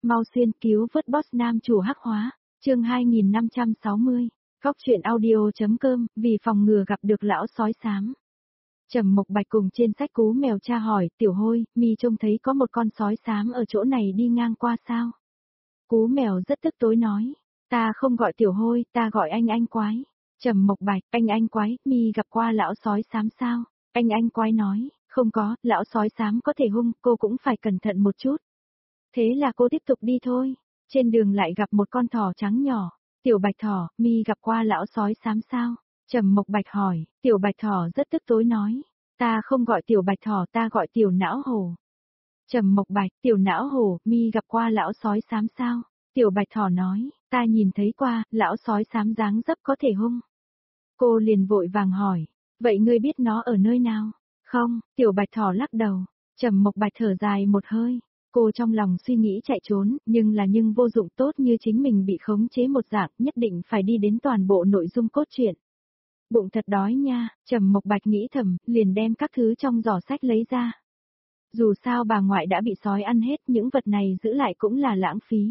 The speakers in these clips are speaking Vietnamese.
Mau xuyên cứu vớt boss nam chủ hắc hóa, chương 2560, góc truyện audio.com, vì phòng ngừa gặp được lão sói xám. Trầm Mộc Bạch cùng trên sách Cú Mèo tra hỏi, Tiểu Hôi, mi trông thấy có một con sói xám ở chỗ này đi ngang qua sao? Cú Mèo rất tức tối nói, ta không gọi Tiểu Hôi, ta gọi anh quái. Trầm Mộc Bạch, anh quái, mi gặp qua lão sói xám sao? Anh quái nói, không có, lão sói xám có thể hung, cô cũng phải cẩn thận một chút. Thế là cô tiếp tục đi thôi. Trên đường lại gặp một con thỏ trắng nhỏ. Tiểu Bạch Thỏ, mi gặp qua lão sói xám sao? Trầm Mộc Bạch hỏi. Tiểu Bạch Thỏ rất tức tối nói. Ta không gọi Tiểu Bạch Thỏ, ta gọi Tiểu Não Hổ. Trầm Mộc Bạch, Tiểu Não Hổ, mi gặp qua lão sói xám sao? Tiểu Bạch Thỏ nói. Ta nhìn thấy qua, lão sói xám dáng dấp có thể hung. Cô liền vội vàng hỏi. Vậy ngươi biết nó ở nơi nào? Không, Tiểu Bạch Thỏ lắc đầu. Trầm Mộc Bạch thở dài một hơi. Cô trong lòng suy nghĩ chạy trốn, nhưng vô dụng, tốt như chính mình bị khống chế một dạng, nhất định phải đi đến toàn bộ nội dung cốt truyện. Bụng thật đói nha, Trầm Mộc Bạch nghĩ thầm, liền đem các thứ trong giỏ sách lấy ra. Dù sao bà ngoại đã bị sói ăn hết, những vật này giữ lại cũng là lãng phí.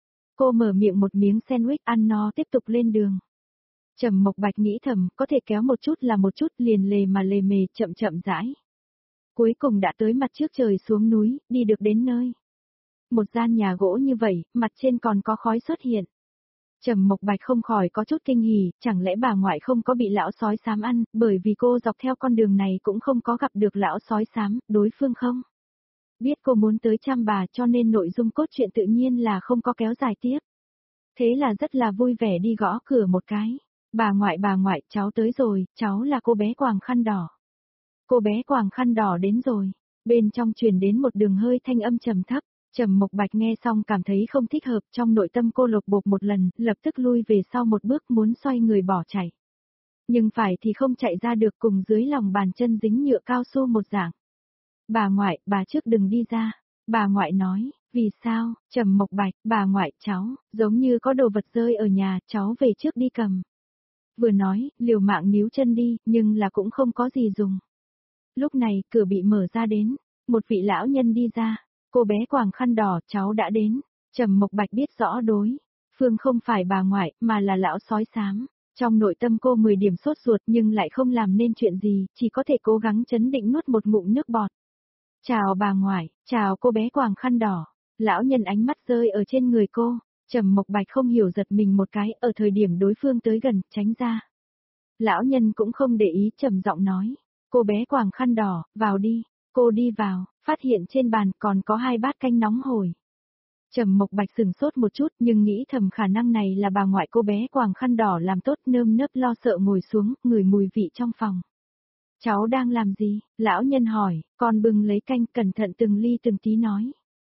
Cô mở miệng một miếng sandwich ăn no tiếp tục lên đường. Trầm Mộc Bạch nghĩ thầm, có thể kéo một chút là một chút, liền lề mề, chậm rãi. Cuối cùng đã tới mặt trước trời xuống núi, đi được đến nơi. Một gian nhà gỗ như vậy, mặt trên còn có khói xuất hiện. Trầm Mộc Bạch không khỏi có chút kinh hỉ, chẳng lẽ bà ngoại không có bị lão sói xám ăn, bởi vì cô dọc theo con đường này cũng không có gặp được lão sói xám, đối phương không? Biết cô muốn tới chăm bà cho nên nội dung cốt truyện tự nhiên là không có kéo dài tiếp. Thế là rất là vui vẻ đi gõ cửa một cái. Bà ngoại, cháu tới rồi, cháu là cô bé quàng khăn đỏ. Cô bé quàng khăn đỏ đến rồi. Bên trong truyền đến một đường hơi thanh âm trầm thấp. Trầm Mộc Bạch nghe xong cảm thấy không thích hợp, trong nội tâm cô lột bột một lần, lập tức lui về sau một bước muốn xoay người bỏ chạy. Nhưng phải thì không chạy ra được, cùng dưới lòng bàn chân dính nhựa cao su một dạng. Bà ngoại, bà trước đừng đi ra. Bà ngoại nói, vì sao? Trầm Mộc Bạch, bà ngoại, cháu, giống như có đồ vật rơi ở nhà, cháu về trước đi cầm. Vừa nói, liều mạng níu chân đi, nhưng là cũng không có gì dùng. Lúc này, cửa bị mở ra đến, một vị lão nhân đi ra. Cô bé quàng khăn đỏ, cháu đã đến. Trầm Mộc Bạch biết rõ đối phương không phải bà ngoại, mà là lão sói xám. Trong nội tâm cô 10 điểm sốt ruột nhưng lại không làm nên chuyện gì, chỉ có thể cố gắng trấn định nuốt một ngụm nước bọt. Chào bà ngoại, chào cô bé quàng khăn đỏ. Lão nhân ánh mắt rơi ở trên người cô. Trầm Mộc Bạch không hiểu giật mình một cái, ở thời điểm đối phương tới gần, tránh ra. Lão nhân cũng không để ý, trầm giọng nói. Cô bé quàng khăn đỏ, vào đi. Cô đi vào, phát hiện trên bàn còn có 2 bát canh nóng hổi. Trầm Mộc Bạch sừng sốt một chút nhưng nghĩ thầm khả năng này là bà ngoại cô bé quàng khăn đỏ làm tốt, nơm nớp lo sợ ngồi xuống, ngửi mùi vị trong phòng. Cháu đang làm gì? Lão nhân hỏi, con bưng lấy canh cẩn thận từng ly từng tí nói.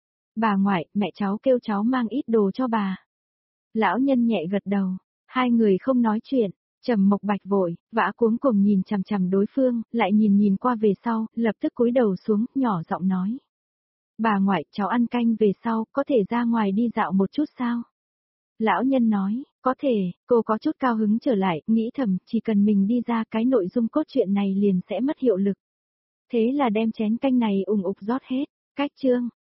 Bà ngoại, mẹ cháu kêu cháu mang ít đồ cho bà. Lão nhân nhẹ gật đầu, hai người không nói chuyện. Trầm Mộc Bạch vội, vã cuống cuồng nhìn chằm đối phương, lại nhìn qua về sau, lập tức cúi đầu xuống, nhỏ giọng nói. Bà ngoại, cháu ăn canh về sau, có thể ra ngoài đi dạo một chút sao? Lão nhân nói, có thể, cô có chút cao hứng trở lại, nghĩ thầm, chỉ cần mình đi ra cái nội dung cốt truyện này liền sẽ mất hiệu lực. Thế là đem chén canh này ủng ục rót hết, cách chương,